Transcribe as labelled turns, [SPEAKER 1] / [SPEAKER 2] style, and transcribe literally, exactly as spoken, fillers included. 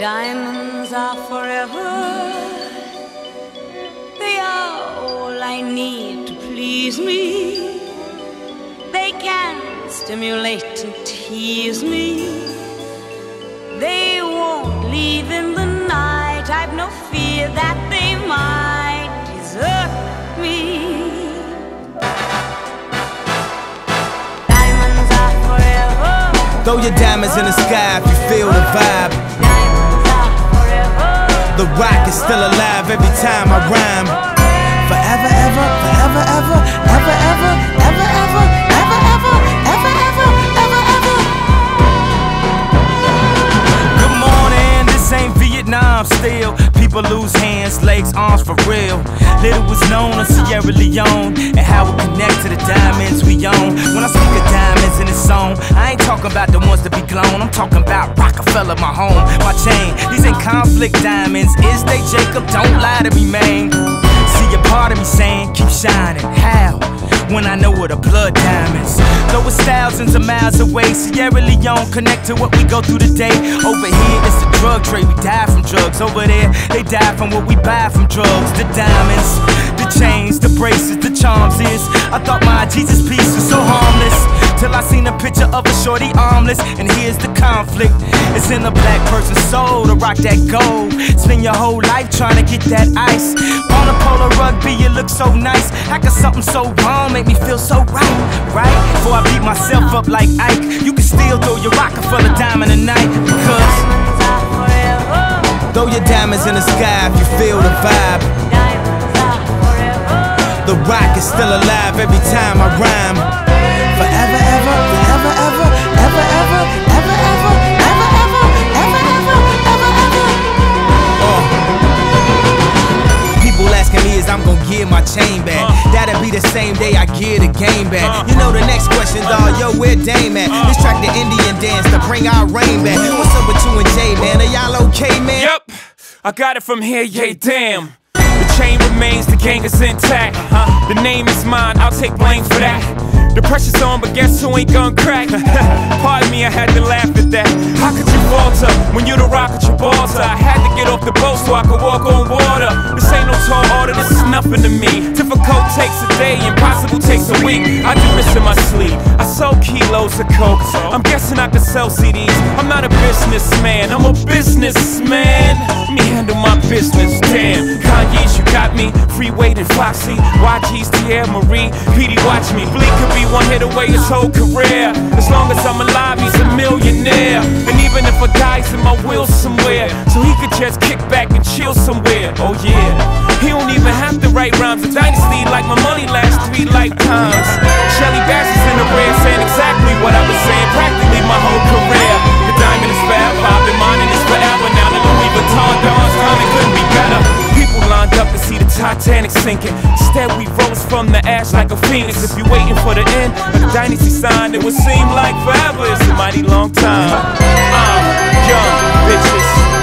[SPEAKER 1] Diamonds are forever. They are all I need to please me. They can stimulate and tease me. They won't leave in the night. I've no fear that they might desert me. Diamonds are forever.
[SPEAKER 2] Throw your diamonds in the sky if you feel the vibe.
[SPEAKER 1] Diamonds are forever.
[SPEAKER 2] The rock is still alive every time I rhyme. Forever, ever, forever, ever, ever, ever, ever, ever, ever, ever, ever, ever, ever, ever. Good morning, this ain't Vietnam still. People lose hands, legs, arms for real. Little was known of Sierra Leone and how it connect to the diamonds we own. When I speak of diamonds in this song, I ain't talking about the ones that be glown. I'm talking about Rockefeller, my home, my chain. These ain't conflict diamonds, is they, Jacob? Don't lie to me, man. See a part of me saying, keep shining. How? When I know what a blood diamonds. Though it's thousands of miles away, Sierra Leone connect to what we go through today. Over here, it's the drug trade. We die from drugs. Over there, they die from what we buy from drugs. The diamonds, the chains, the bracelets, the charms is. I thought my Jesus piece was so harmless, till I seen a picture of a shorty armless. And here's the conflict. It's in the black person's soul to rock that gold. Spend your whole life trying to get that ice. On a polo rugby, you look so nice. How can something so wrong make me feel so right, right? Before I beat myself up like Ike, you can still throw your Rockefeller diamond tonight. Because
[SPEAKER 1] Diamonds are forever.
[SPEAKER 2] throw your diamonds in the sky if you feel the vibe.
[SPEAKER 1] Diamonds are forever.
[SPEAKER 2] The rock is still alive every time I rhyme. Forever, ever, forever, ever, ever, ever, ever, ever, ever, ever, ever, ever, ever, ever. Uh. People asking me is I'm gonna give my chain back. That'll be the same day I give the game back. You know the next question, dawg, yo, where Dame at? This track the Indian dance to bring our rain back. What's up with you and Jay, man? Are y'all okay, man?
[SPEAKER 3] Yep, I got it from here, yeah, damn. The chain remains, the gang is intact. The name is mine, I'll take blame for that. The pressure's on, but guess who ain't gonna crack? Pardon me, I had to laugh at that. How could you falter when you the rock at your balls? I had to get off the boat so I could walk on water. This ain't no tall order, this is nothing to me. Difficult takes a day, impossible takes a week. I do this in my sleep, I sold kilos of coke. I'm guessing I could sell C Ds. I'm not a businessman, I'm a businessman. Let me handle my business, damn. Kanye's, you got me, Freeway and Foxy, Y G's, Tierra Marie, P D, watch me. Bleak could be one hit away his whole career. As long as I'm alive, he's a millionaire. And even if I die's in my will somewhere, so he could just kick back and chill somewhere. Oh yeah, he don't even have to write rhymes. A dynasty like my money lasts three lifetimes. Shelly Bass is in the rear saying exactly what I was saying practically my whole career. The diamond is forever, I've been mining this forever. Now the Louis Vuitton Don's timing couldn't be better. People lined up to see the Titanic sinking. Instead we rose from the ash like a phoenix. If you're waiting for the end of the dynasty sign, it would seem like forever. It's a mighty long time. Uh, young bitches.